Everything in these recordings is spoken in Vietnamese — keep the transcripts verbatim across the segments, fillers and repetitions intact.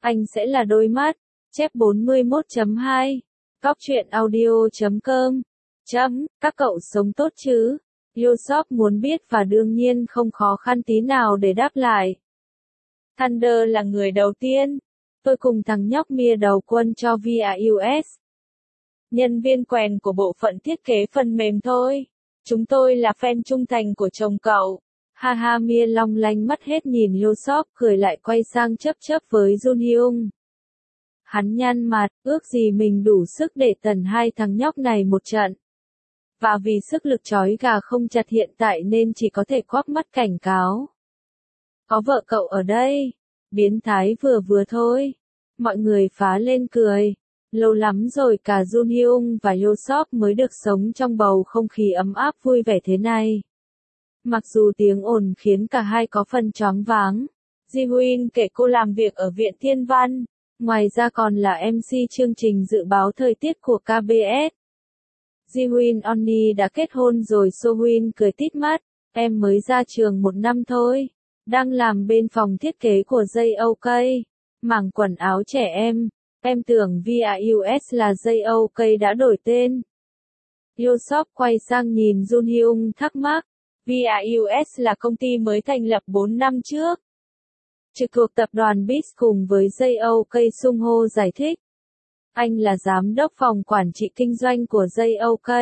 Anh sẽ là đôi mắt. Chép bốn mươi mốt chấm hai. Cóc truyện audio chấm com. Chấm, các cậu sống tốt chứ? Yoshop muốn biết và đương nhiên không khó khăn tí nào để đáp lại. Thunder là người đầu tiên. Tôi cùng thằng nhóc Mia đầu quân cho vê i u ét. Nhân viên quèn của bộ phận thiết kế phần mềm thôi. Chúng tôi là fan trung thành của chồng cậu. Ha ha, Mia long lanh mắt hết nhìn Yoshop cười lại quay sang chớp chớp với Jun Hyung. Hắn nhăn mặt, ước gì mình đủ sức để tần hai thằng nhóc này một trận. Và vì sức lực trói gà không chặt hiện tại nên chỉ có thể quắp mắt cảnh cáo. Có vợ cậu ở đây. Biến thái vừa vừa thôi. Mọi người phá lên cười. Lâu lắm rồi cả Jun Hyung và Yoshop mới được sống trong bầu không khí ấm áp vui vẻ thế này. Mặc dù tiếng ồn khiến cả hai có phần choáng váng. Ji-Hoon kể cô làm việc ở Viện Thiên Văn. Ngoài ra còn là em xê chương trình dự báo thời tiết của ca bê ét. Ji-Hoon Onni đã kết hôn rồi. So-Hoon cười tít mắt. Em mới ra trường một năm thôi. Đang làm bên phòng thiết kế của gi ô ca. Mảng quần áo trẻ em. Em tưởng vê i u ét là gi ô ca đã đổi tên. Yoshop quay sang nhìn Jun Hyung thắc mắc. vê i u ét là công ty mới thành lập bốn năm trước. Trực thuộc tập đoàn bê i ét cùng với gi ô ca. Sung Ho giải thích. Anh là giám đốc phòng quản trị kinh doanh của gi ô ca.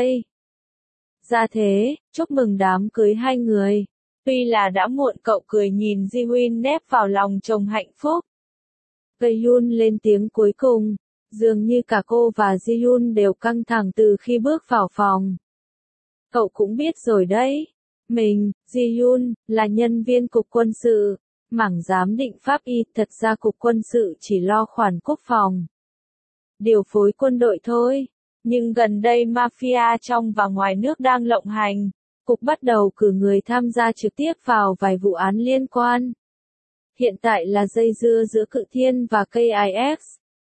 Ra thế, chúc mừng đám cưới hai người. Tuy là đã muộn, cậu cười nhìn Ji-Hoon nép vào lòng chồng hạnh phúc. Tae-yoon lên tiếng cuối cùng. Dường như cả cô và Ji-Hoon đều căng thẳng từ khi bước vào phòng. Cậu cũng biết rồi đấy. Mình, Ji-Hoon, là nhân viên cục quân sự. Mảng giám định pháp y, thật ra cục quân sự chỉ lo khoản quốc phòng. Điều phối quân đội thôi. Nhưng gần đây mafia trong và ngoài nước đang lộng hành. Cục bắt đầu cử người tham gia trực tiếp vào vài vụ án liên quan. Hiện tại là dây dưa giữa Cự Thiên và ca i ét.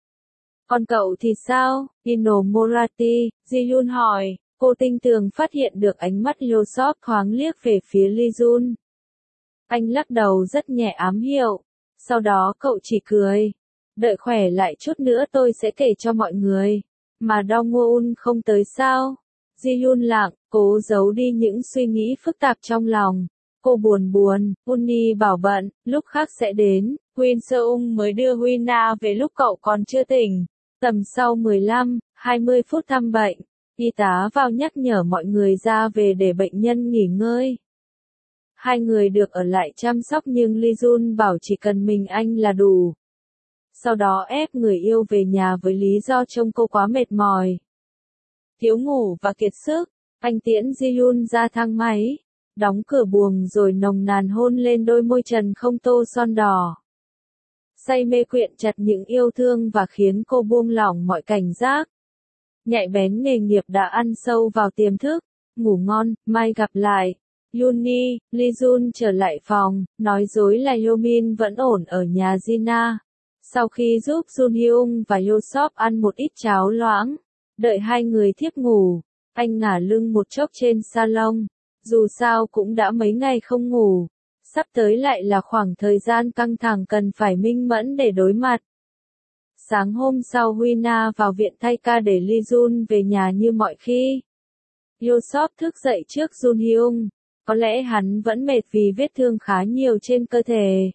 Còn cậu thì sao? Ino Morati, Ji-Yoon hỏi. Cô tinh tường phát hiện được ánh mắt Yoshop thoáng liếc về phía Lee Jun. Anh lắc đầu rất nhẹ ám hiệu. Sau đó cậu chỉ cười. Đợi khỏe lại chút nữa tôi sẽ kể cho mọi người. Mà Dong-won không tới sao? Ji-Yoon lặng, cố giấu đi những suy nghĩ phức tạp trong lòng. Cô buồn buồn, Uni bảo bận, lúc khác sẽ đến. Win Seung mới đưa Wina về lúc cậu còn chưa tỉnh. Tầm sau mười lăm, hai mươi phút thăm bệnh, y tá vào nhắc nhở mọi người ra về để bệnh nhân nghỉ ngơi. Hai người được ở lại chăm sóc nhưng Lee Jun bảo chỉ cần mình anh là đủ. Sau đó ép người yêu về nhà với lý do trông cô quá mệt mỏi, thiếu ngủ và kiệt sức. Anh tiễn Ji-Yoon ra thang máy, đóng cửa buồng rồi nồng nàn hôn lên đôi môi trần không tô son đỏ. Say mê quyện chặt những yêu thương và khiến cô buông lỏng mọi cảnh giác. Nhạy bén nghề nghiệp đã ăn sâu vào tiềm thức. Ngủ ngon, mai gặp lại. Yuni, Lee Jun trở lại phòng, nói dối là Yomin vẫn ổn ở nhà Jina. Sau khi giúp Jun Hyung và Yoshop ăn một ít cháo loãng, đợi hai người thiếp ngủ, anh ngả lưng một chốc trên salon. Dù sao cũng đã mấy ngày không ngủ. Sắp tới lại là khoảng thời gian căng thẳng cần phải minh mẫn để đối mặt. Sáng hôm sau Huina vào viện thay ca để Lee Jun về nhà như mọi khi. Yoshop thức dậy trước Jun Hyung. Có lẽ hắn vẫn mệt vì vết thương khá nhiều trên cơ thể.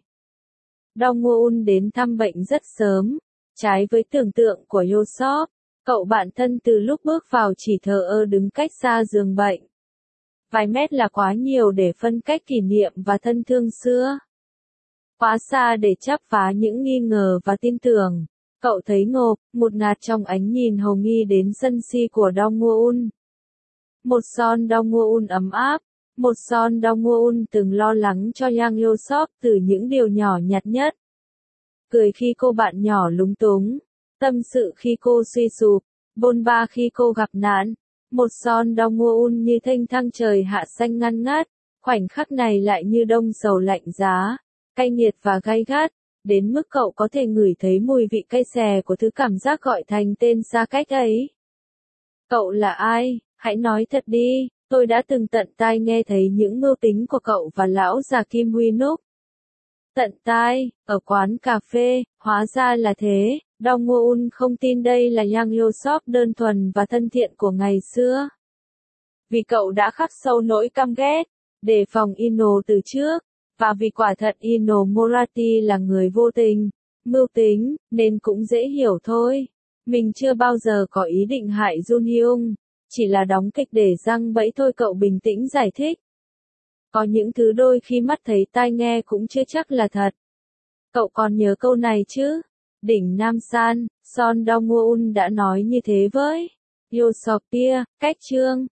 Dong-won đến thăm bệnh rất sớm. Trái với tưởng tượng của Yoshop, cậu bạn thân từ lúc bước vào chỉ thờ ơ đứng cách xa giường bệnh. Vài mét là quá nhiều để phân cách kỷ niệm và thân thương xưa. Quá xa để chắp phá những nghi ngờ và tin tưởng. Cậu thấy ngộp, một ngạt trong ánh nhìn hầu nghi đến sân si của Dong-won. Một son Dong-won ấm áp. Một son Dong-won từng lo lắng cho Yang Yoshop từ những điều nhỏ nhặt nhất. Cười khi cô bạn nhỏ lúng túng. Tâm sự khi cô suy sụp. Bôn ba khi cô gặp nạn. Một son Dong-won như thanh thang trời hạ xanh ngăn ngát. Khoảnh khắc này lại như đông sầu lạnh giá. Cay nghiệt và gay gắt. Đến mức cậu có thể ngửi thấy mùi vị cay xè của thứ cảm giác gọi thành tên xa cách ấy. Cậu là ai? Hãy nói thật đi. Tôi đã từng tận tai nghe thấy những mưu tính của cậu và lão già Kim Huy Núc. tận tai, ở quán cà phê, hóa ra là thế, Dong Won không tin đây là Yang Yosop đơn thuần và thân thiện của ngày xưa. Vì cậu đã khắc sâu nỗi căm ghét, đề phòng Ino từ trước, và vì quả thật Ino Morati là người vô tình, mưu tính, nên cũng dễ hiểu thôi. Mình chưa bao giờ có ý định hại Jun Hyung, chỉ là đóng kịch để giăng bẫy thôi, cậu bình tĩnh giải thích. Có những thứ đôi khi mắt thấy tai nghe cũng chưa chắc là thật. Cậu còn nhớ câu này chứ? Đỉnh Nam San, Son Dong Won đã nói như thế với Yosopia, cách chương.